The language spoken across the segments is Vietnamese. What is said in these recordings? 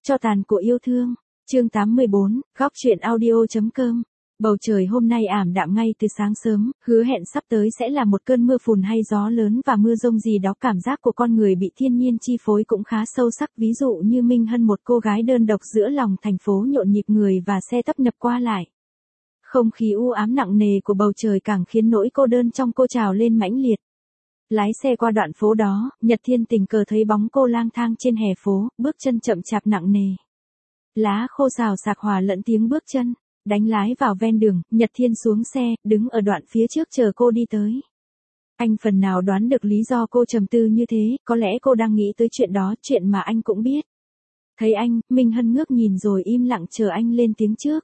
Cho tàn của yêu thương. Chương 84, góc truyện audio.com. Bầu trời hôm nay ảm đạm ngay từ sáng sớm, hứa hẹn sắp tới sẽ là một cơn mưa phùn hay gió lớn và mưa rông gì đó. Cảm giác của con người bị thiên nhiên chi phối cũng khá sâu sắc, ví dụ như Minh Hân, một cô gái đơn độc giữa lòng thành phố nhộn nhịp người và xe tấp nập qua lại. Không khí u ám nặng nề của bầu trời càng khiến nỗi cô đơn trong cô trào lên mãnh liệt. Lái xe qua đoạn phố đó, Nhật Thiên tình cờ thấy bóng cô lang thang trên hè phố, bước chân chậm chạp nặng nề. Lá khô xào xạc hòa lẫn tiếng bước chân. Đánh lái vào ven đường, Nhật Thiên xuống xe, đứng ở đoạn phía trước chờ cô đi tới. Anh phần nào đoán được lý do cô trầm tư như thế, có lẽ cô đang nghĩ tới chuyện đó, chuyện mà anh cũng biết. Thấy anh, Minh Hân ngước nhìn rồi im lặng chờ anh lên tiếng trước.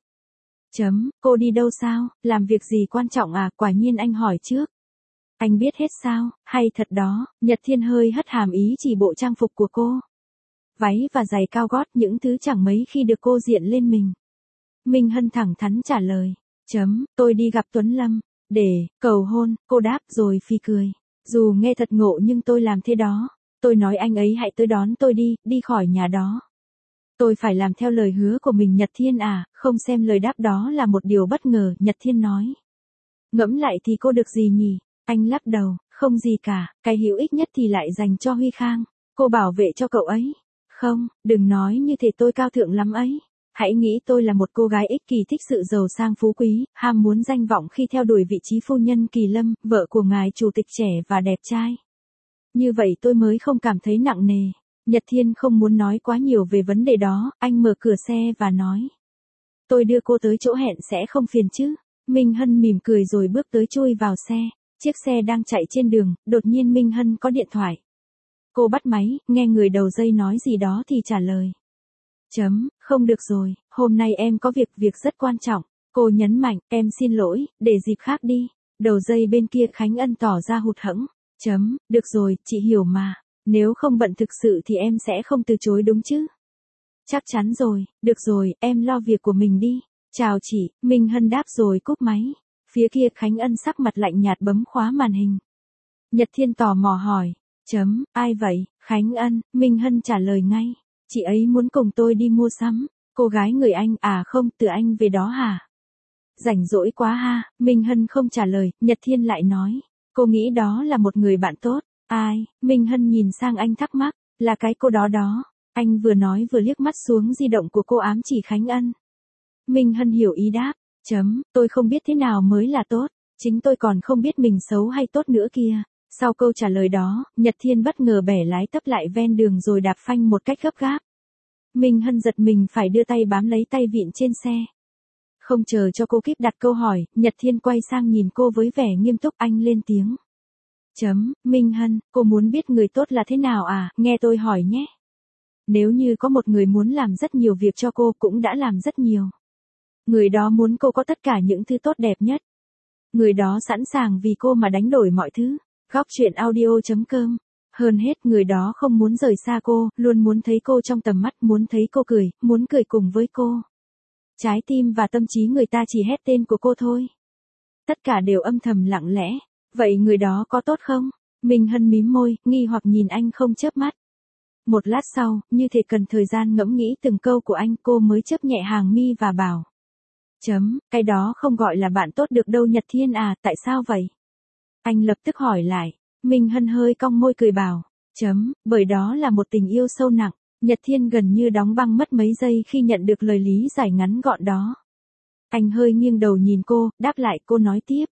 Cô đi đâu sao, làm việc gì quan trọng à, quả nhiên anh hỏi trước. Anh biết hết sao, hay thật đó, Nhật Thiên hơi hất hàm ý chỉ bộ trang phục của cô. Váy và giày cao gót, những thứ chẳng mấy khi được cô diện lên mình. Minh Hân thẳng thắn trả lời. Tôi đi gặp Tuấn Lâm, để cầu hôn, cô đáp rồi phì cười. Dù nghe thật ngộ nhưng tôi làm thế đó. Tôi nói anh ấy hãy tới đón tôi đi khỏi nhà đó. Tôi phải làm theo lời hứa của mình. Nhật Thiên à, không xem lời đáp đó là một điều bất ngờ, Nhật Thiên nói. Ngẫm lại thì cô được gì nhỉ? Anh lắc đầu, không gì cả, cái hữu ích nhất thì lại dành cho Huy Khang. Cô bảo vệ cho cậu ấy. Không, đừng nói như thế, tôi cao thượng lắm ấy. Hãy nghĩ tôi là một cô gái ích kỷ, thích sự giàu sang phú quý, ham muốn danh vọng khi theo đuổi vị trí phu nhân Kỳ Lâm, vợ của ngài chủ tịch trẻ và đẹp trai. Như vậy tôi mới không cảm thấy nặng nề. Nhật Thiên không muốn nói quá nhiều về vấn đề đó, anh mở cửa xe và nói. Tôi đưa cô tới chỗ hẹn sẽ không phiền chứ? Minh Hân mỉm cười rồi bước tới chui vào xe. Chiếc xe đang chạy trên đường, đột nhiên Minh Hân có điện thoại. Cô bắt máy, nghe người đầu dây nói gì đó thì trả lời. Không được rồi, hôm nay em có việc rất quan trọng. Cô nhấn mạnh, em xin lỗi, để dịp khác đi. Đầu dây bên kia Khánh Ân tỏ ra hụt hẫng. Được rồi, chị hiểu mà. Nếu không bận thực sự thì em sẽ không từ chối đúng chứ? Chắc chắn rồi, được rồi, em lo việc của mình đi. Chào chị, Minh Hân đáp rồi cúp máy. Phía kia Khánh Ân sắc mặt lạnh nhạt bấm khóa màn hình. Nhật Thiên tò mò hỏi. Ai vậy, Khánh Ân? Minh Hân trả lời ngay. Chị ấy muốn cùng tôi đi mua sắm. Cô gái người Anh à? Không, từ Anh về đó hả? Rảnh rỗi quá ha. Minh Hân không trả lời, Nhật Thiên lại nói. Cô nghĩ đó là một người bạn tốt. Ai? Minh Hân nhìn sang anh thắc mắc. Là cái cô đó đó. Anh vừa nói vừa liếc mắt xuống di động của cô ám chỉ Khánh Ân. Minh Hân hiểu ý đáp. Tôi không biết thế nào mới là tốt. Chính tôi còn không biết mình xấu hay tốt nữa kia. Sau câu trả lời đó, Nhật Thiên bất ngờ bẻ lái tấp lại ven đường rồi đạp phanh một cách gấp gáp. Minh Hân giật mình phải đưa tay bám lấy tay vịn trên xe. Không chờ cho cô kịp đặt câu hỏi, Nhật Thiên quay sang nhìn cô với vẻ nghiêm túc, anh lên tiếng. Minh Hân, cô muốn biết người tốt là thế nào à? Nghe tôi hỏi nhé. Nếu như có một người muốn làm rất nhiều việc cho cô, cũng đã làm rất nhiều. Người đó muốn cô có tất cả những thứ tốt đẹp nhất. Người đó sẵn sàng vì cô mà đánh đổi mọi thứ. Góc truyện audio.com. Hơn hết, người đó không muốn rời xa cô, luôn muốn thấy cô trong tầm mắt, muốn thấy cô cười, muốn cười cùng với cô. Trái tim và tâm trí người ta chỉ hét tên của cô thôi. Tất cả đều âm thầm lặng lẽ. Vậy người đó có tốt không? Minh Hân mím môi, nghi hoặc nhìn anh không chớp mắt. Một lát sau, như thể cần thời gian ngẫm nghĩ từng câu của anh, cô mới chớp nhẹ hàng mi và bảo. Cái đó không gọi là bạn tốt được đâu Nhật Thiên à, tại sao vậy? Anh lập tức hỏi lại. Minh Hân hơi cong môi cười bảo. Bởi đó là một tình yêu sâu nặng. Nhật Thiên gần như đóng băng mất mấy giây khi nhận được lời lý giải ngắn gọn đó. Anh hơi nghiêng đầu nhìn cô, đáp lại. Cô nói tiếp.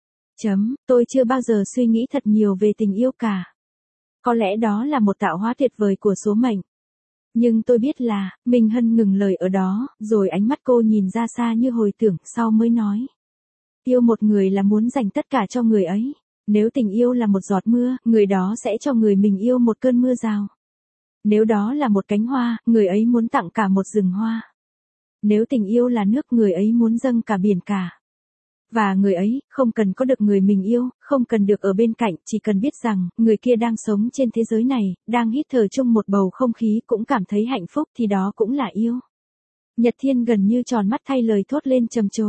Tôi chưa bao giờ suy nghĩ thật nhiều về tình yêu cả. Có lẽ đó là một tạo hóa tuyệt vời của số mệnh. Nhưng tôi biết là, Minh Hân ngừng lời ở đó, rồi ánh mắt cô nhìn ra xa như hồi tưởng, sau mới nói. Yêu một người là muốn dành tất cả cho người ấy. Nếu tình yêu là một giọt mưa, người đó sẽ cho người mình yêu một cơn mưa rào. Nếu đó là một cánh hoa, người ấy muốn tặng cả một rừng hoa. Nếu tình yêu là nước, người ấy muốn dâng cả biển cả. Và người ấy, không cần có được người mình yêu, không cần được ở bên cạnh, chỉ cần biết rằng, người kia đang sống trên thế giới này, đang hít thở chung một bầu không khí, cũng cảm thấy hạnh phúc, thì đó cũng là yêu. Nhật Thiên gần như tròn mắt thay lời thốt lên trầm trồ.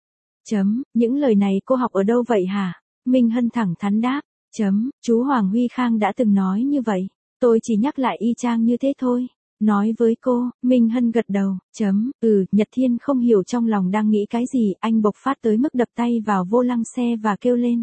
Những lời này cô học ở đâu vậy hả? Minh Hân thẳng thắn đáp. Chú Hoàng Huy Khang đã từng nói như vậy. Tôi chỉ nhắc lại y chang như thế thôi. Nói với cô, Minh Hân gật đầu, Nhật Thiên không hiểu trong lòng đang nghĩ cái gì, anh bộc phát tới mức đập tay vào vô lăng xe và kêu lên.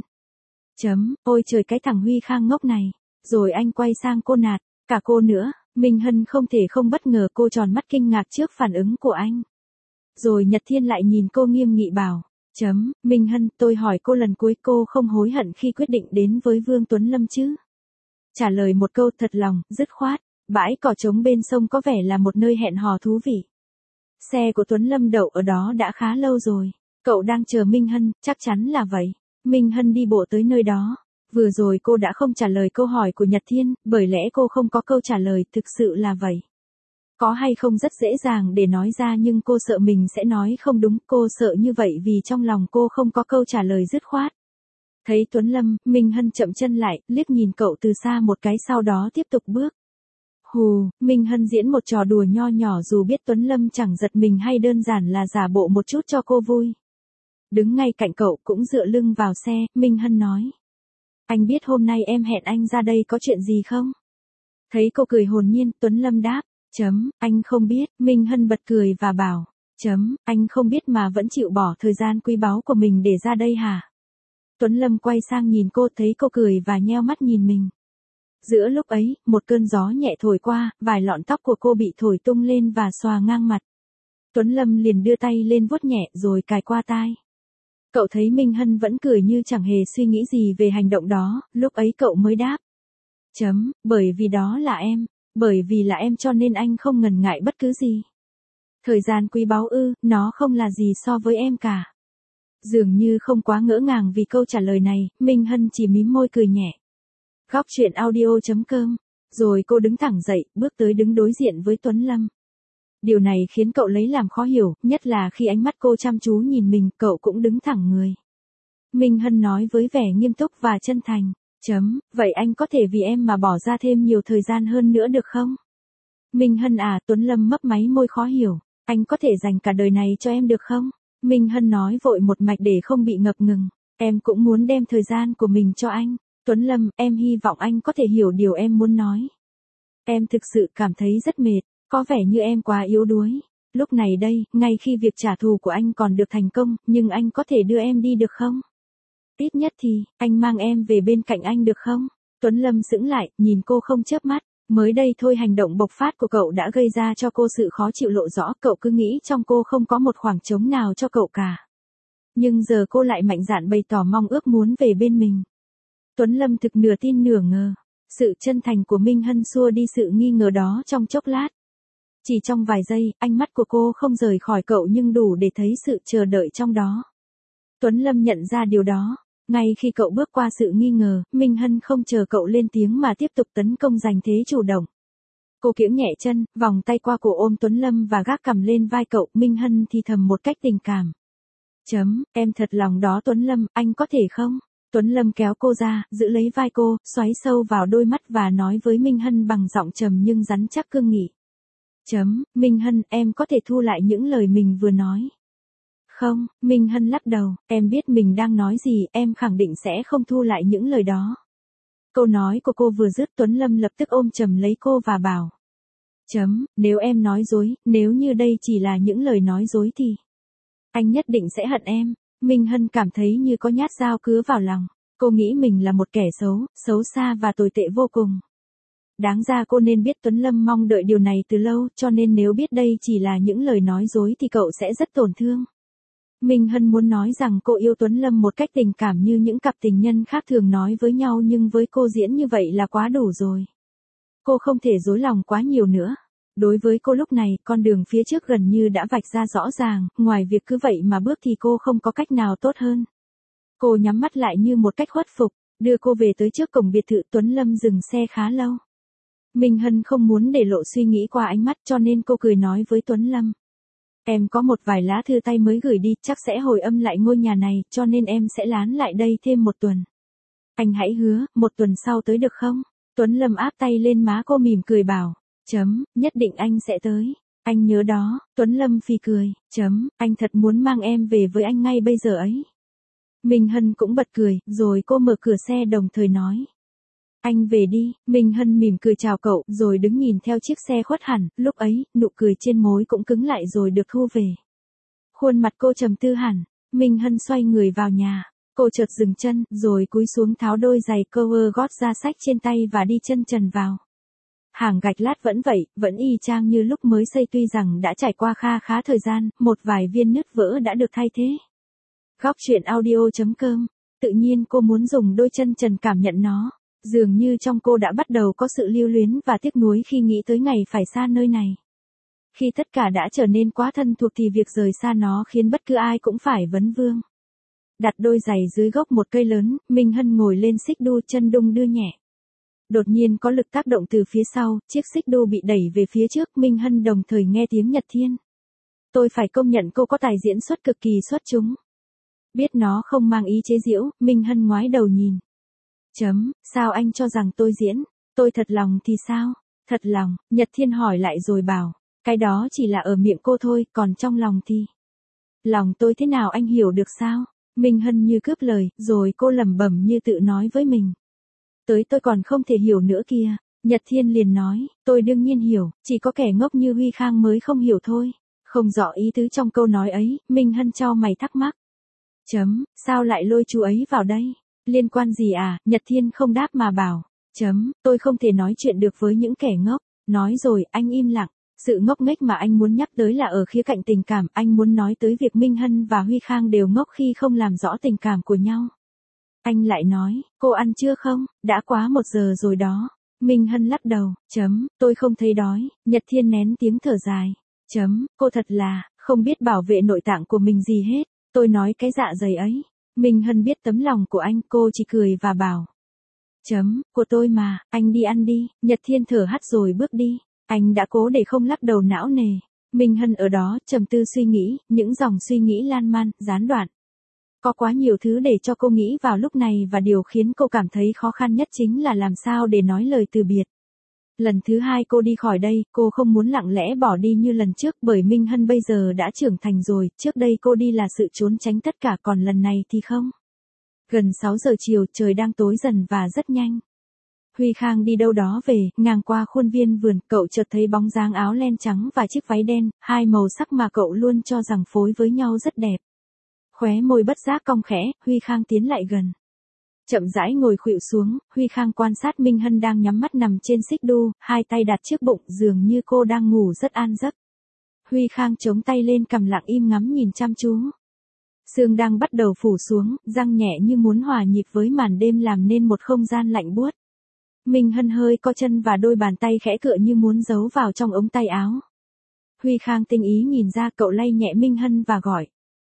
Ôi trời cái thằng Huy Khang ngốc này. Rồi anh quay sang cô nạt, cả cô nữa, Minh Hân không thể không bất ngờ, cô tròn mắt kinh ngạc trước phản ứng của anh. Rồi Nhật Thiên lại nhìn cô nghiêm nghị bảo, Minh Hân, tôi hỏi cô lần cuối, cô không hối hận khi quyết định đến với Vương Tuấn Lâm chứ? Trả lời một câu thật lòng, dứt khoát. Bãi cỏ trống bên sông có vẻ là một nơi hẹn hò thú vị. Xe của Tuấn Lâm đậu ở đó đã khá lâu rồi. Cậu đang chờ Minh Hân, chắc chắn là vậy. Minh Hân đi bộ tới nơi đó. Vừa rồi cô đã không trả lời câu hỏi của Nhật Thiên, bởi lẽ cô không có câu trả lời, thực sự là vậy. Có hay không rất dễ dàng để nói ra, nhưng cô sợ mình sẽ nói không đúng, cô sợ như vậy vì trong lòng cô không có câu trả lời dứt khoát. Thấy Tuấn Lâm, Minh Hân chậm chân lại, liếc nhìn cậu từ xa một cái, sau đó tiếp tục bước. Hù, Minh Hân diễn một trò đùa nho nhỏ dù biết Tuấn Lâm chẳng giật mình hay đơn giản là giả bộ một chút cho cô vui. Đứng ngay cạnh cậu cũng dựa lưng vào xe, Minh Hân nói. Anh biết hôm nay em hẹn anh ra đây có chuyện gì không? Thấy cô cười hồn nhiên, Tuấn Lâm đáp. Anh không biết, Minh Hân bật cười và bảo. Anh không biết mà vẫn chịu bỏ thời gian quý báu của mình để ra đây hả? Tuấn Lâm quay sang nhìn cô, thấy cô cười và nheo mắt nhìn mình. Giữa lúc ấy, một cơn gió nhẹ thổi qua, vài lọn tóc của cô bị thổi tung lên và xòa ngang mặt. Tuấn Lâm liền đưa tay lên vuốt nhẹ rồi cài qua tai. Cậu thấy Minh Hân vẫn cười như chẳng hề suy nghĩ gì về hành động đó, lúc ấy cậu mới đáp. Bởi vì đó là em, bởi vì là em cho nên anh không ngần ngại bất cứ gì. Thời gian quý báu ư, nó không là gì so với em cả. Dường như không quá ngỡ ngàng vì câu trả lời này, Minh Hân chỉ mím môi cười nhẹ. Góc truyện audio.com. Rồi cô đứng thẳng dậy, bước tới đứng đối diện với Tuấn Lâm. Điều này khiến cậu lấy làm khó hiểu, nhất là khi ánh mắt cô chăm chú nhìn mình, cậu cũng đứng thẳng người. Minh Hân nói với vẻ nghiêm túc và chân thành. Vậy anh có thể vì em mà bỏ ra thêm nhiều thời gian hơn nữa được không? Minh Hân à, Tuấn Lâm mấp máy môi khó hiểu. Anh có thể dành cả đời này cho em được không? Minh Hân nói vội một mạch để không bị ngập ngừng. Em cũng muốn đem thời gian của mình cho anh. Tuấn Lâm, em hy vọng anh có thể hiểu điều em muốn nói. Em thực sự cảm thấy rất mệt, có vẻ như em quá yếu đuối. Lúc này đây, ngay khi việc trả thù của anh còn được thành công, nhưng anh có thể đưa em đi được không? Ít nhất thì, anh mang em về bên cạnh anh được không? Tuấn Lâm sững lại, nhìn cô không chớp mắt. Mới đây thôi hành động bộc phát của cậu đã gây ra cho cô sự khó chịu lộ rõ, cậu cứ nghĩ trong cô không có một khoảng trống nào cho cậu cả. Nhưng giờ cô lại mạnh dạn bày tỏ mong ước muốn về bên mình. Tuấn Lâm thực nửa tin nửa ngờ. Sự chân thành của Minh Hân xua đi sự nghi ngờ đó trong chốc lát. Chỉ trong vài giây, ánh mắt của cô không rời khỏi cậu nhưng đủ để thấy sự chờ đợi trong đó. Tuấn Lâm nhận ra điều đó. Ngay khi cậu bước qua sự nghi ngờ, Minh Hân không chờ cậu lên tiếng mà tiếp tục tấn công giành thế chủ động. Cô kiễng nhẹ chân, vòng tay qua cổ ôm Tuấn Lâm và gác cằm lên vai cậu, Minh Hân thì thầm một cách tình cảm. Em thật lòng đó Tuấn Lâm, anh có thể không? Tuấn Lâm kéo cô ra, giữ lấy vai cô, xoáy sâu vào đôi mắt và nói với Minh Hân bằng giọng trầm nhưng rắn chắc cương nghị. Minh Hân, em có thể thu lại những lời mình vừa nói. Không, Minh Hân lắc đầu, em biết mình đang nói gì, em khẳng định sẽ không thu lại những lời đó. Câu nói của cô vừa dứt, Tuấn Lâm lập tức ôm chầm lấy cô và bảo. Nếu em nói dối, nếu như đây chỉ là những lời nói dối thì anh nhất định sẽ hận em. Minh Hân cảm thấy như có nhát dao cứa vào lòng. Cô nghĩ mình là một kẻ xấu, xấu xa và tồi tệ vô cùng. Đáng ra cô nên biết Tuấn Lâm mong đợi điều này từ lâu, cho nên nếu biết đây chỉ là những lời nói dối thì cậu sẽ rất tổn thương. Minh Hân muốn nói rằng cô yêu Tuấn Lâm một cách tình cảm như những cặp tình nhân khác thường nói với nhau, nhưng với cô diễn như vậy là quá đủ rồi. Cô không thể dối lòng quá nhiều nữa. Đối với cô lúc này, con đường phía trước gần như đã vạch ra rõ ràng, ngoài việc cứ vậy mà bước thì cô không có cách nào tốt hơn. Cô nhắm mắt lại như một cách khuất phục, đưa cô về tới trước cổng biệt thự. Tuấn Lâm dừng xe khá lâu. Minh Hân không muốn để lộ suy nghĩ qua ánh mắt cho nên cô cười nói với Tuấn Lâm. Em có một vài lá thư tay mới gửi đi, chắc sẽ hồi âm lại ngôi nhà này, cho nên em sẽ lán lại đây thêm một tuần. Anh hãy hứa, một tuần sau tới được không? Tuấn Lâm áp tay lên má cô mỉm cười bảo. Nhất định anh sẽ tới. Anh nhớ đó. Tuấn Lâm phì cười. Anh thật muốn mang em về với anh ngay bây giờ ấy. Minh Hân cũng bật cười, rồi cô mở cửa xe đồng thời nói. Anh về đi, Minh Hân mỉm cười chào cậu, rồi đứng nhìn theo chiếc xe khuất hẳn, lúc ấy, nụ cười trên môi cũng cứng lại rồi được thu về. Khuôn mặt cô trầm tư hẳn, Minh Hân xoay người vào nhà, cô chợt dừng chân, rồi cúi xuống tháo đôi giày cover gót ra xách trên tay và đi chân trần vào. Hàng gạch lát vẫn vậy, vẫn y chang như lúc mới xây tuy rằng đã trải qua khá thời gian, một vài viên nứt vỡ đã được thay thế. Góc truyện audio.com. Tự nhiên cô muốn dùng đôi chân trần cảm nhận nó. Dường như trong cô đã bắt đầu có sự lưu luyến và tiếc nuối khi nghĩ tới ngày phải xa nơi này. Khi tất cả đã trở nên quá thân thuộc thì việc rời xa nó khiến bất cứ ai cũng phải vấn vương. Đặt đôi giày dưới gốc một cây lớn, Minh Hân ngồi lên xích đu, chân đung đưa nhẹ. Đột nhiên có lực tác động từ phía sau, chiếc xích đu bị đẩy về phía trước, Minh Hân đồng thời nghe tiếng Nhật Thiên. Tôi phải công nhận cô có tài diễn xuất cực kỳ xuất chúng. Biết nó không mang ý chế giễu, Minh Hân ngoái đầu nhìn. Sao anh cho rằng tôi diễn? Tôi thật lòng thì sao? Thật lòng, Nhật Thiên hỏi lại rồi bảo. Cái đó chỉ là ở miệng cô thôi, còn trong lòng thì... Lòng tôi thế nào anh hiểu được sao? Minh Hân như cướp lời, rồi cô lẩm bẩm như tự nói với mình. Tới tôi còn không thể hiểu nữa kìa. Nhật Thiên liền nói, tôi đương nhiên hiểu, chỉ có kẻ ngốc như Huy Khang mới không hiểu thôi. Không rõ ý tứ trong câu nói ấy, Minh Hân chau mày thắc mắc. Sao lại lôi chú ấy vào đây? Liên quan gì à? Nhật Thiên không đáp mà bảo. Tôi không thể nói chuyện được với những kẻ ngốc. Nói rồi, anh im lặng. Sự ngốc nghếch mà anh muốn nhắc tới là ở khía cạnh tình cảm, anh muốn nói tới việc Minh Hân và Huy Khang đều ngốc khi không làm rõ tình cảm của nhau. Anh lại nói, cô ăn chưa không? Đã quá 1 giờ rồi đó. Minh Hân lắc đầu, tôi không thấy đói. Nhật Thiên nén tiếng thở dài. Cô thật là, không biết bảo vệ nội tạng của mình gì hết. Tôi nói cái dạ dày ấy. Minh Hân biết tấm lòng của anh, cô chỉ cười và bảo. Của tôi mà, anh đi ăn đi. Nhật Thiên thở hắt rồi bước đi. Anh đã cố để không lắc đầu não nề. Minh Hân ở đó, trầm tư suy nghĩ, những dòng suy nghĩ lan man, gián đoạn. Có quá nhiều thứ để cho cô nghĩ vào lúc này và điều khiến cô cảm thấy khó khăn nhất chính là làm sao để nói lời từ biệt. Lần thứ 2 cô đi khỏi đây, cô không muốn lặng lẽ bỏ đi như lần trước bởi Minh Hân bây giờ đã trưởng thành rồi, trước đây cô đi là sự trốn tránh tất cả còn lần này thì không. Gần 6 giờ chiều, trời đang tối dần và rất nhanh. Huy Khang đi đâu đó về, ngang qua khuôn viên vườn, cậu chợt thấy bóng dáng áo len trắng và chiếc váy đen, hai màu sắc mà cậu luôn cho rằng phối với nhau rất đẹp. Khóe môi bất giác cong khẽ, Huy Khang tiến lại gần. Chậm rãi ngồi khuỵu xuống, Huy Khang quan sát Minh Hân đang nhắm mắt nằm trên xích đu, hai tay đặt trước bụng dường như cô đang ngủ rất an giấc. Huy Khang chống tay lên cằm lặng im ngắm nhìn chăm chú. Sương đang bắt đầu phủ xuống, răng nhẹ như muốn hòa nhịp với màn đêm làm nên một không gian lạnh buốt. Minh Hân hơi co chân và đôi bàn tay khẽ cựa như muốn giấu vào trong ống tay áo. Huy Khang tinh ý nhìn ra, cậu lay nhẹ Minh Hân và gọi.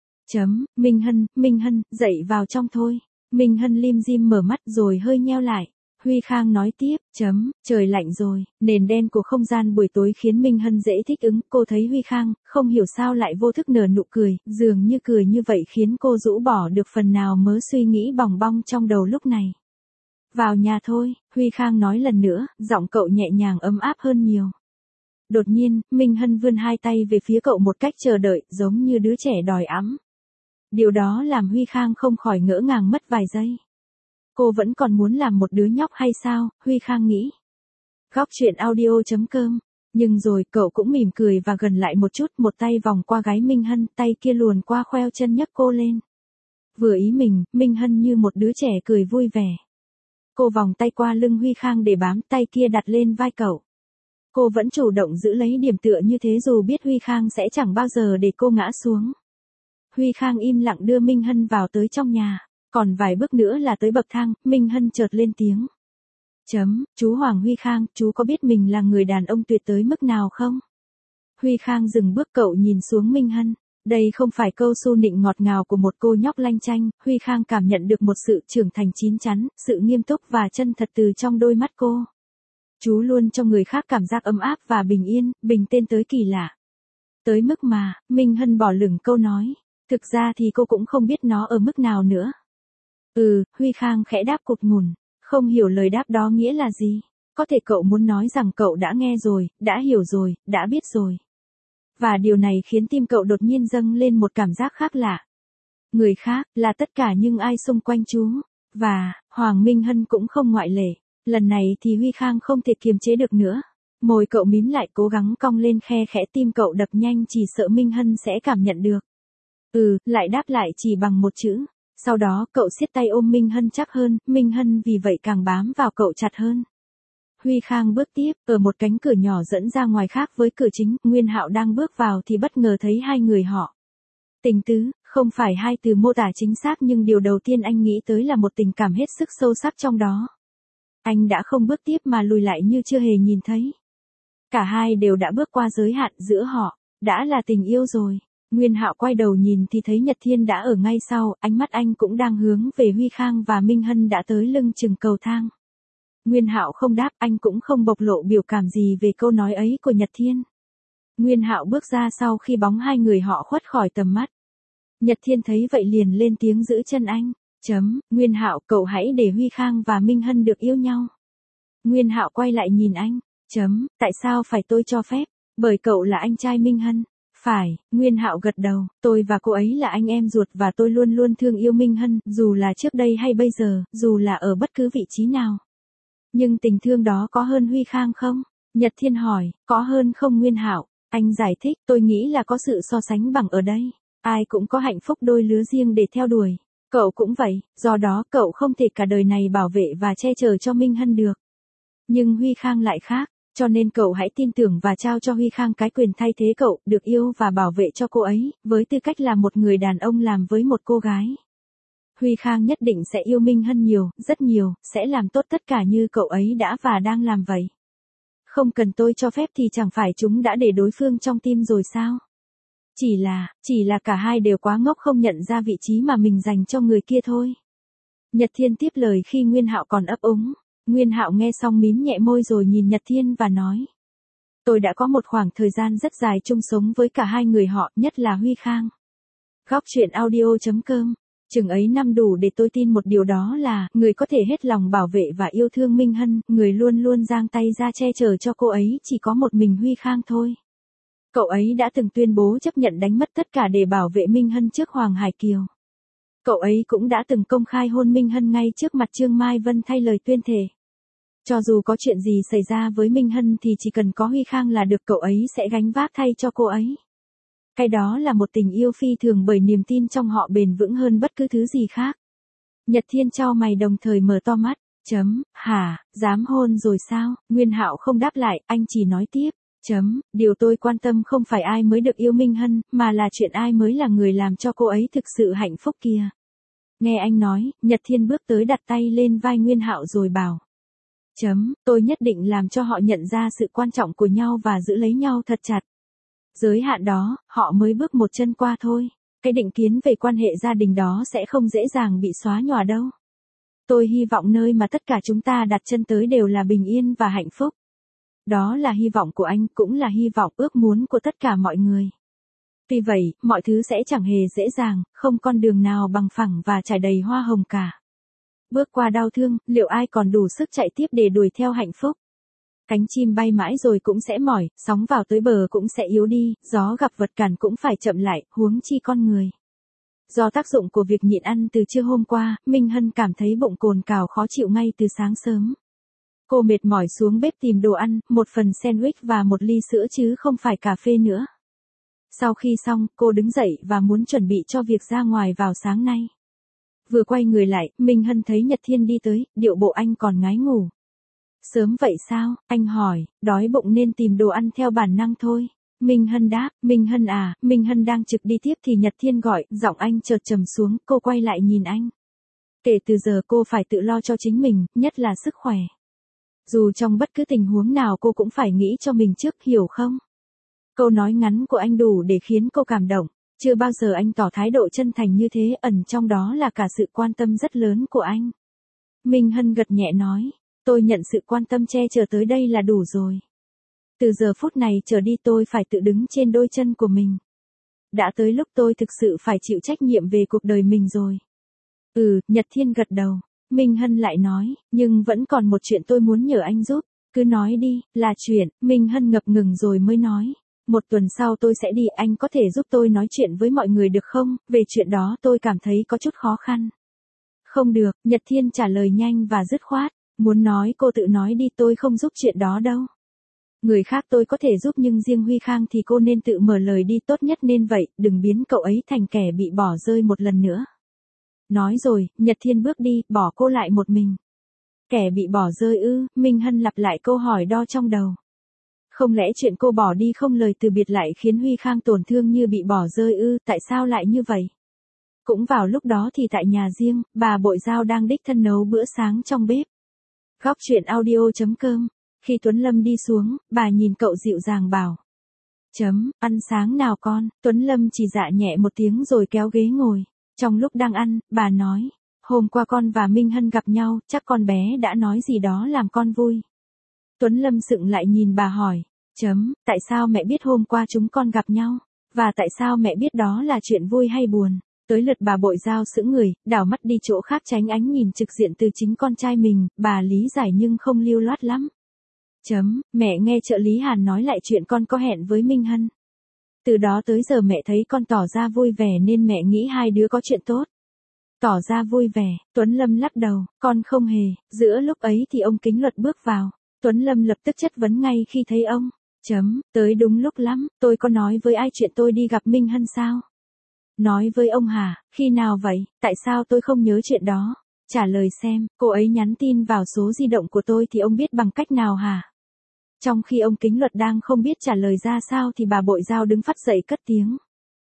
Minh Hân, dậy vào trong thôi. Minh Hân lim dim mở mắt rồi hơi nheo lại. Huy Khang nói tiếp, trời lạnh rồi, nền đen của không gian buổi tối khiến Minh Hân dễ thích ứng, cô thấy Huy Khang, không hiểu sao lại vô thức nở nụ cười, dường như cười như vậy khiến cô rũ bỏ được phần nào mớ suy nghĩ bòng bong trong đầu lúc này. Vào nhà thôi, Huy Khang nói lần nữa, giọng cậu nhẹ nhàng ấm áp hơn nhiều. Đột nhiên, Minh Hân vươn hai tay về phía cậu một cách chờ đợi, giống như đứa trẻ đòi ẵm. Điều đó làm Huy Khang không khỏi ngỡ ngàng mất vài giây. Cô vẫn còn muốn làm một đứa nhóc hay sao, Huy Khang nghĩ. Góc truyện audio.com. Nhưng rồi cậu cũng mỉm cười và gần lại một chút, một tay vòng qua gáy Minh Hân, tay kia luồn qua khoeo chân nhấc cô lên. Vừa ý mình, Minh Hân như một đứa trẻ cười vui vẻ. Cô vòng tay qua lưng Huy Khang để bám, tay kia đặt lên vai cậu. Cô vẫn chủ động giữ lấy điểm tựa như thế dù biết Huy Khang sẽ chẳng bao giờ để cô ngã xuống. Huy Khang im lặng đưa Minh Hân vào tới trong nhà. Còn vài bước nữa là tới bậc thang, Minh Hân chợt lên tiếng. Chú Hoàng Huy Khang, chú có biết mình là người đàn ông tuyệt tới mức nào không? Huy Khang dừng bước, cậu nhìn xuống Minh Hân. Đây không phải câu xu nịnh ngọt ngào của một cô nhóc lanh chanh, Huy Khang cảm nhận được một sự trưởng thành chín chắn, sự nghiêm túc và chân thật từ trong đôi mắt cô. Chú luôn cho người khác cảm giác ấm áp và bình yên, bình tên tới kỳ lạ. Tới mức mà, Minh Hân bỏ lửng câu nói. Thực ra thì cô cũng không biết nó ở mức nào nữa. Huy Khang khẽ đáp cụt ngùn, không hiểu lời đáp đó nghĩa là gì. Có thể cậu muốn nói rằng cậu đã nghe rồi, đã hiểu rồi, đã biết rồi. Và điều này khiến tim cậu đột nhiên dâng lên một cảm giác khác lạ. Người khác, là tất cả nhưng ai xung quanh chú. Và, Hoàng Minh Hân cũng không ngoại lệ. Lần này thì Huy Khang không thể kiềm chế được nữa. Môi cậu mím lại cố gắng cong lên khe khẽ, tim cậu đập nhanh chỉ sợ Minh Hân sẽ cảm nhận được. Lại đáp lại chỉ bằng một chữ. Sau đó cậu siết tay ôm Minh Hân chắc hơn, Minh Hân vì vậy càng bám vào cậu chặt hơn. Huy Khang bước tiếp, ở một cánh cửa nhỏ dẫn ra ngoài khác với cửa chính, Nguyên Hạo đang bước vào thì bất ngờ thấy hai người họ. Tình tứ, không phải hai từ mô tả chính xác nhưng điều đầu tiên anh nghĩ tới là một tình cảm hết sức sâu sắc trong đó. Anh đã không bước tiếp mà lùi lại như chưa hề nhìn thấy. Cả hai đều đã bước qua giới hạn giữa họ, đã là tình yêu rồi. Nguyên Hạo quay đầu nhìn thì thấy Nhật Thiên đã ở ngay sau, ánh mắt anh cũng đang hướng về Huy Khang và Minh Hân đã tới lưng chừng cầu thang. Nguyên Hạo không đáp, anh cũng không bộc lộ biểu cảm gì về câu nói ấy của Nhật Thiên. Nguyên Hạo bước ra sau khi bóng hai người họ khuất khỏi tầm mắt. Nhật Thiên thấy vậy liền lên tiếng giữ chân anh. Nguyên Hạo, cậu hãy để Huy Khang và Minh Hân được yêu nhau. Nguyên Hạo quay lại nhìn anh. Tại sao phải tôi cho phép? Bởi cậu là anh trai Minh Hân. Phải, Nguyên Hạo gật đầu, tôi và cô ấy là anh em ruột và tôi luôn luôn thương yêu Minh Hân, dù là trước đây hay bây giờ, dù là ở bất cứ vị trí nào. Nhưng tình thương đó có hơn Huy Khang không? Nhật Thiên hỏi, có hơn không Nguyên Hạo? Anh giải thích, tôi nghĩ là có sự so sánh bằng ở đây. Ai cũng có hạnh phúc đôi lứa riêng để theo đuổi. Cậu cũng vậy, do đó cậu không thể cả đời này bảo vệ và che chở cho Minh Hân được. Nhưng Huy Khang lại khác, cho nên cậu hãy tin tưởng và trao cho Huy Khang cái quyền thay thế cậu, được yêu và bảo vệ cho cô ấy, với tư cách là một người đàn ông làm với một cô gái. Huy Khang nhất định sẽ yêu Minh Hân nhiều, rất nhiều, sẽ làm tốt tất cả như cậu ấy đã và đang làm vậy. Không cần tôi cho phép thì chẳng phải chúng đã để đối phương trong tim rồi sao? Chỉ là cả hai đều quá ngốc không nhận ra vị trí mà mình dành cho người kia thôi. Nhật Thiên tiếp lời khi Nguyên Hạo còn ấp úng. Nguyên Hạo nghe xong mím nhẹ môi rồi nhìn Nhật Thiên và nói. Tôi đã có một khoảng thời gian rất dài chung sống với cả hai người họ, nhất là Huy Khang. Góc truyện audio.com. Chừng ấy năm đủ để tôi tin một điều, đó là, người có thể hết lòng bảo vệ và yêu thương Minh Hân, người luôn luôn giang tay ra che chở cho cô ấy, chỉ có một mình Huy Khang thôi. Cậu ấy đã từng tuyên bố chấp nhận đánh mất tất cả để bảo vệ Minh Hân trước Hoàng Hải Kiều. Cậu ấy cũng đã từng công khai hôn Minh Hân ngay trước mặt Trương Mai Vân thay lời tuyên thệ. Cho dù có chuyện gì xảy ra với Minh Hân thì chỉ cần có Huy Khang là được, cậu ấy sẽ gánh vác thay cho cô ấy. Cái đó là một tình yêu phi thường bởi niềm tin trong họ bền vững hơn bất cứ thứ gì khác. Nhật Thiên chau mày đồng thời mở to mắt. Hả, dám hôn rồi sao? Nguyên Hạo không đáp lại, anh chỉ nói tiếp. Điều tôi quan tâm không phải ai mới được yêu Minh Hân, mà là chuyện ai mới là người làm cho cô ấy thực sự hạnh phúc kia. Nghe anh nói, Nhật Thiên bước tới đặt tay lên vai Nguyên Hạo rồi bảo. Tôi nhất định làm cho họ nhận ra sự quan trọng của nhau và giữ lấy nhau thật chặt. Giới hạn đó, họ mới bước một chân qua thôi. Cái định kiến về quan hệ gia đình đó sẽ không dễ dàng bị xóa nhòa đâu. Tôi hy vọng nơi mà tất cả chúng ta đặt chân tới đều là bình yên và hạnh phúc. Đó là hy vọng của anh, cũng là hy vọng ước muốn của tất cả mọi người. Tuy vậy, mọi thứ sẽ chẳng hề dễ dàng, không con đường nào bằng phẳng và trải đầy hoa hồng cả. Bước qua đau thương, liệu ai còn đủ sức chạy tiếp để đuổi theo hạnh phúc? Cánh chim bay mãi rồi cũng sẽ mỏi, sóng vào tới bờ cũng sẽ yếu đi, gió gặp vật cản cũng phải chậm lại, huống chi con người. Do tác dụng của việc nhịn ăn từ trưa hôm qua, Minh Hân cảm thấy bụng cồn cào khó chịu ngay từ sáng sớm. Cô mệt mỏi xuống bếp tìm đồ ăn, một phần sandwich và một ly sữa chứ không phải cà phê nữa. Sau khi xong, cô đứng dậy và muốn chuẩn bị cho việc ra ngoài vào sáng nay. Vừa quay người lại, Minh Hân thấy Nhật Thiên đi tới, điệu bộ anh còn ngái ngủ. Sớm vậy sao? Anh hỏi, đói bụng nên tìm đồ ăn theo bản năng thôi. Minh Hân đáp, Minh Hân à, Minh Hân đang trực đi tiếp thì Nhật Thiên gọi, giọng anh chợt trầm xuống, cô quay lại nhìn anh. Kể từ giờ cô phải tự lo cho chính mình, nhất là sức khỏe. Dù trong bất cứ tình huống nào cô cũng phải nghĩ cho mình trước, hiểu không? Câu nói ngắn của anh đủ để khiến cô cảm động. Chưa bao giờ anh tỏ thái độ chân thành như thế, ẩn trong đó là cả sự quan tâm rất lớn của anh. Minh Hân gật nhẹ nói, tôi nhận sự quan tâm che chở tới đây là đủ rồi. Từ giờ phút này trở đi tôi phải tự đứng trên đôi chân của mình. Đã tới lúc tôi thực sự phải chịu trách nhiệm về cuộc đời mình rồi. Nhật Thiên gật đầu. Minh Hân lại nói, nhưng vẫn còn một chuyện tôi muốn nhờ anh giúp. Cứ nói đi, là chuyện, Minh Hân ngập ngừng rồi mới nói. Một tuần sau tôi sẽ đi, anh có thể giúp tôi nói chuyện với mọi người được không? Về chuyện đó tôi cảm thấy có chút khó khăn. Không được, Nhật Thiên trả lời nhanh và dứt khoát. Muốn nói cô tự nói đi, tôi không giúp chuyện đó đâu. Người khác tôi có thể giúp nhưng riêng Huy Khang thì cô nên tự mở lời đi, tốt nhất nên vậy, đừng biến cậu ấy thành kẻ bị bỏ rơi một lần nữa. Nói rồi, Nhật Thiên bước đi, bỏ cô lại một mình. Kẻ bị bỏ rơi ư? Minh Hân lặp lại câu hỏi đo trong đầu. Không lẽ chuyện cô bỏ đi không lời từ biệt lại khiến Huy Khang tổn thương như bị bỏ rơi ư? Tại sao lại như vậy? Cũng vào lúc đó thì tại nhà riêng, bà Bội Giao đang đích thân nấu bữa sáng trong bếp. Góc truyện audio.com. Khi Tuấn Lâm đi xuống, bà nhìn cậu dịu dàng bảo. Ăn sáng nào con? Tuấn Lâm chỉ dạ nhẹ một tiếng rồi kéo ghế ngồi. Trong lúc đang ăn, bà nói. Hôm qua con và Minh Hân gặp nhau, chắc con bé đã nói gì đó làm con vui. Tuấn Lâm sững lại nhìn bà hỏi. Tại sao mẹ biết hôm qua chúng con gặp nhau? Và tại sao mẹ biết đó là chuyện vui hay buồn? Tới lượt bà Bội Giao sững người, đảo mắt đi chỗ khác tránh ánh nhìn trực diện từ chính con trai mình, bà lý giải nhưng không lưu loát lắm. Mẹ nghe trợ lý Hàn nói lại chuyện con có hẹn với Minh Hân. Từ đó tới giờ mẹ thấy con tỏ ra vui vẻ nên mẹ nghĩ hai đứa có chuyện tốt. Tỏ ra vui vẻ, Tuấn Lâm lắc đầu, con không hề. Giữa lúc ấy thì ông Kính Luật bước vào. Tuấn Lâm lập tức chất vấn ngay khi thấy ông. Tới đúng lúc lắm, tôi có nói với ai chuyện tôi đi gặp Minh Hân sao? Nói với ông hả? Khi nào vậy? Tại sao tôi không nhớ chuyện đó? Trả lời xem, cô ấy nhắn tin vào số di động của tôi thì ông biết bằng cách nào hả? Trong khi ông Kính Luật đang không biết trả lời ra sao thì bà Bội Giao đứng phắt dậy cất tiếng.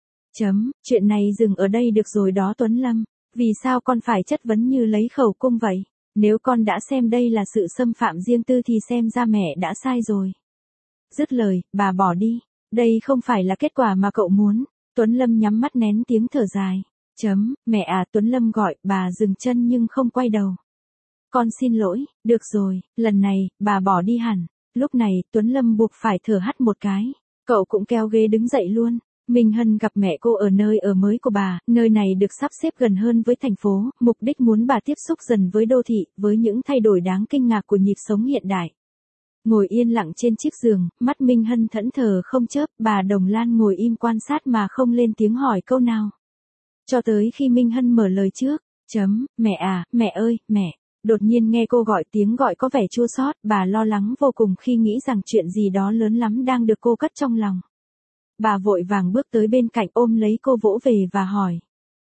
Chuyện này dừng ở đây được rồi đó Tuấn Lâm. Vì sao con phải chất vấn như lấy khẩu cung vậy? Nếu con đã xem đây là sự xâm phạm riêng tư thì xem ra mẹ đã sai rồi. Dứt lời, bà bỏ đi. Đây không phải là kết quả mà cậu muốn. Tuấn Lâm nhắm mắt nén tiếng thở dài. Mẹ à, Tuấn Lâm gọi, bà dừng chân nhưng không quay đầu. Con xin lỗi, được rồi, lần này, bà bỏ đi hẳn. Lúc này, Tuấn Lâm buộc phải thở hắt một cái. Cậu cũng kéo ghế đứng dậy luôn. Minh Hân gặp mẹ cô ở nơi ở mới của bà, nơi này được sắp xếp gần hơn với thành phố, mục đích muốn bà tiếp xúc dần với đô thị, với những thay đổi đáng kinh ngạc của nhịp sống hiện đại. Ngồi yên lặng trên chiếc giường, mắt Minh Hân thẫn thờ không chớp, bà Đồng Lan ngồi im quan sát mà không lên tiếng hỏi câu nào. Cho tới khi Minh Hân mở lời trước. Mẹ à, mẹ ơi, mẹ. Đột nhiên nghe cô gọi tiếng gọi có vẻ chua xót, bà lo lắng vô cùng khi nghĩ rằng chuyện gì đó lớn lắm đang được cô cất trong lòng. Bà vội vàng bước tới bên cạnh ôm lấy cô vỗ về và hỏi.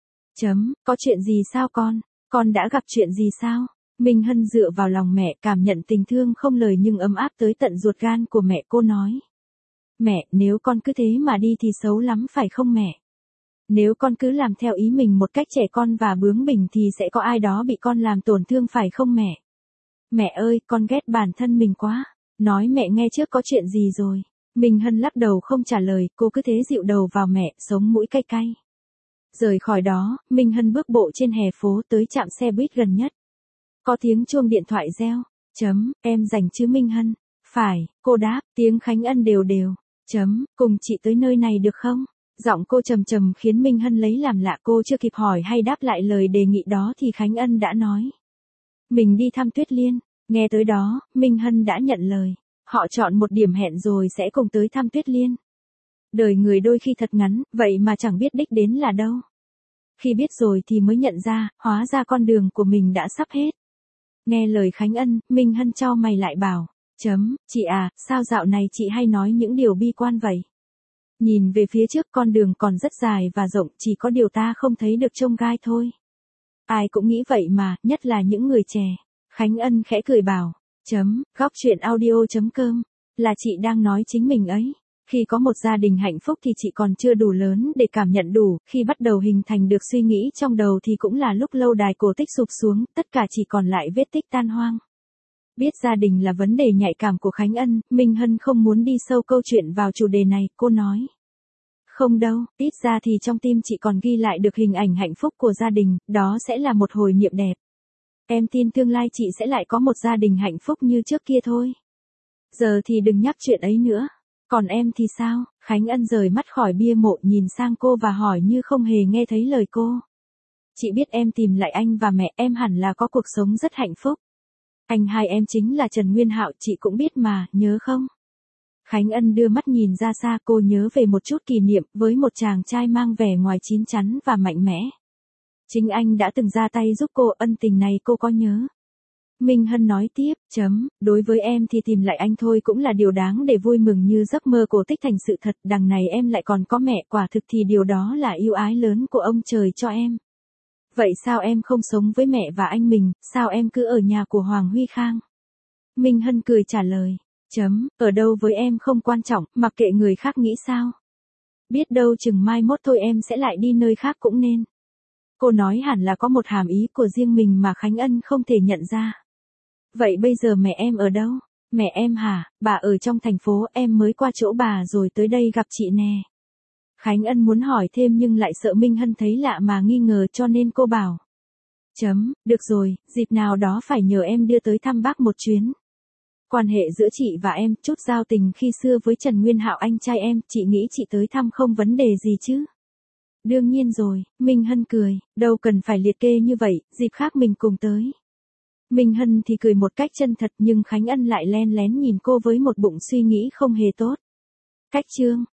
Có chuyện gì sao con? Con đã gặp chuyện gì sao? Minh Hân dựa vào lòng mẹ cảm nhận tình thương không lời nhưng ấm áp tới tận ruột gan của mẹ, cô nói. Mẹ, nếu con cứ thế mà đi thì xấu lắm phải không mẹ? Nếu con cứ làm theo ý mình một cách trẻ con và bướng bỉnh thì sẽ có ai đó bị con làm tổn thương phải không mẹ? Mẹ ơi, con ghét bản thân mình quá. Nói mẹ nghe trước có chuyện gì rồi? Minh Hân lắc đầu không trả lời, cô cứ thế dịu đầu vào mẹ, sống mũi cay cay. Rời khỏi đó, Minh Hân bước bộ trên hè phố tới trạm xe buýt gần nhất. Có tiếng chuông điện thoại reo. Em rảnh chứ Minh Hân? Phải, cô đáp, tiếng Khánh Ân đều đều. Cùng chị tới nơi này được không? Giọng cô trầm trầm khiến Minh Hân lấy làm lạ, cô chưa kịp hỏi hay đáp lại lời đề nghị đó thì Khánh Ân đã nói. Mình đi thăm Tuyết Liên. Nghe tới đó, Minh Hân đã nhận lời. Họ chọn một điểm hẹn rồi sẽ cùng tới thăm Tuyết Liên. Đời người đôi khi thật ngắn, vậy mà chẳng biết đích đến là đâu. Khi biết rồi thì mới nhận ra, hóa ra con đường của mình đã sắp hết. Nghe lời Khánh Ân, Minh Hân chau mày lại bảo. Chị à, sao dạo này chị hay nói những điều bi quan vậy? Nhìn về phía trước con đường còn rất dài và rộng, chỉ có điều ta không thấy được chông gai thôi. Ai cũng nghĩ vậy mà, nhất là những người trẻ. Khánh Ân khẽ cười bảo. Góc truyện audio.com. Là chị đang nói chính mình ấy. Khi có một gia đình hạnh phúc thì chị còn chưa đủ lớn để cảm nhận đủ, khi bắt đầu hình thành được suy nghĩ trong đầu thì cũng là lúc lâu đài cổ tích sụp xuống, tất cả chỉ còn lại vết tích tan hoang. Biết gia đình là vấn đề nhạy cảm của Khánh Ân, Minh Hân không muốn đi sâu câu chuyện vào chủ đề này, cô nói. Không đâu, ít ra thì trong tim chị còn ghi lại được hình ảnh hạnh phúc của gia đình, đó sẽ là một hồi niệm đẹp. Em tin tương lai chị sẽ lại có một gia đình hạnh phúc như trước kia thôi. Giờ thì đừng nhắc chuyện ấy nữa. Còn em thì sao? Khánh Ân rời mắt khỏi bia mộ nhìn sang cô và hỏi như không hề nghe thấy lời cô. Chị biết em tìm lại anh và mẹ, em hẳn là có cuộc sống rất hạnh phúc. Anh hai em chính là Trần Nguyên Hạo, chị cũng biết mà, nhớ không? Khánh Ân đưa mắt nhìn ra xa, cô nhớ về một chút kỷ niệm với một chàng trai mang vẻ ngoài chín chắn và mạnh mẽ. Chính anh đã từng ra tay giúp cô, ân tình này cô có nhớ. Minh Hân nói tiếp, đối với em thì tìm lại anh thôi cũng là điều đáng để vui mừng như giấc mơ cổ tích thành sự thật, đằng này em lại còn có mẹ, quả thực thì điều đó là ưu ái lớn của ông trời cho em. Vậy sao em không sống với mẹ và anh mình, sao em cứ ở nhà của Hoàng Huy Khang? Minh Hân cười trả lời, ở đâu với em không quan trọng, mặc kệ người khác nghĩ sao. Biết đâu chừng mai mốt thôi em sẽ lại đi nơi khác cũng nên. Cô nói hẳn là có một hàm ý của riêng mình mà Khánh Ân không thể nhận ra. Vậy bây giờ mẹ em ở đâu? Mẹ em hả, bà ở trong thành phố, em mới qua chỗ bà rồi tới đây gặp chị nè. Khánh Ân muốn hỏi thêm nhưng lại sợ Minh Hân thấy lạ mà nghi ngờ cho nên cô bảo. Được rồi, dịp nào đó phải nhờ em đưa tới thăm bác một chuyến. Quan hệ giữa chị và em, chút giao tình khi xưa với Trần Nguyên Hạo anh trai em, chị nghĩ chị tới thăm không vấn đề gì chứ. Đương nhiên rồi, Minh Hân cười, đâu cần phải liệt kê như vậy, dịp khác mình cùng tới. Minh Hân thì cười một cách chân thật nhưng Khánh Ân lại len lén nhìn cô với một bụng suy nghĩ không hề tốt. Cách chương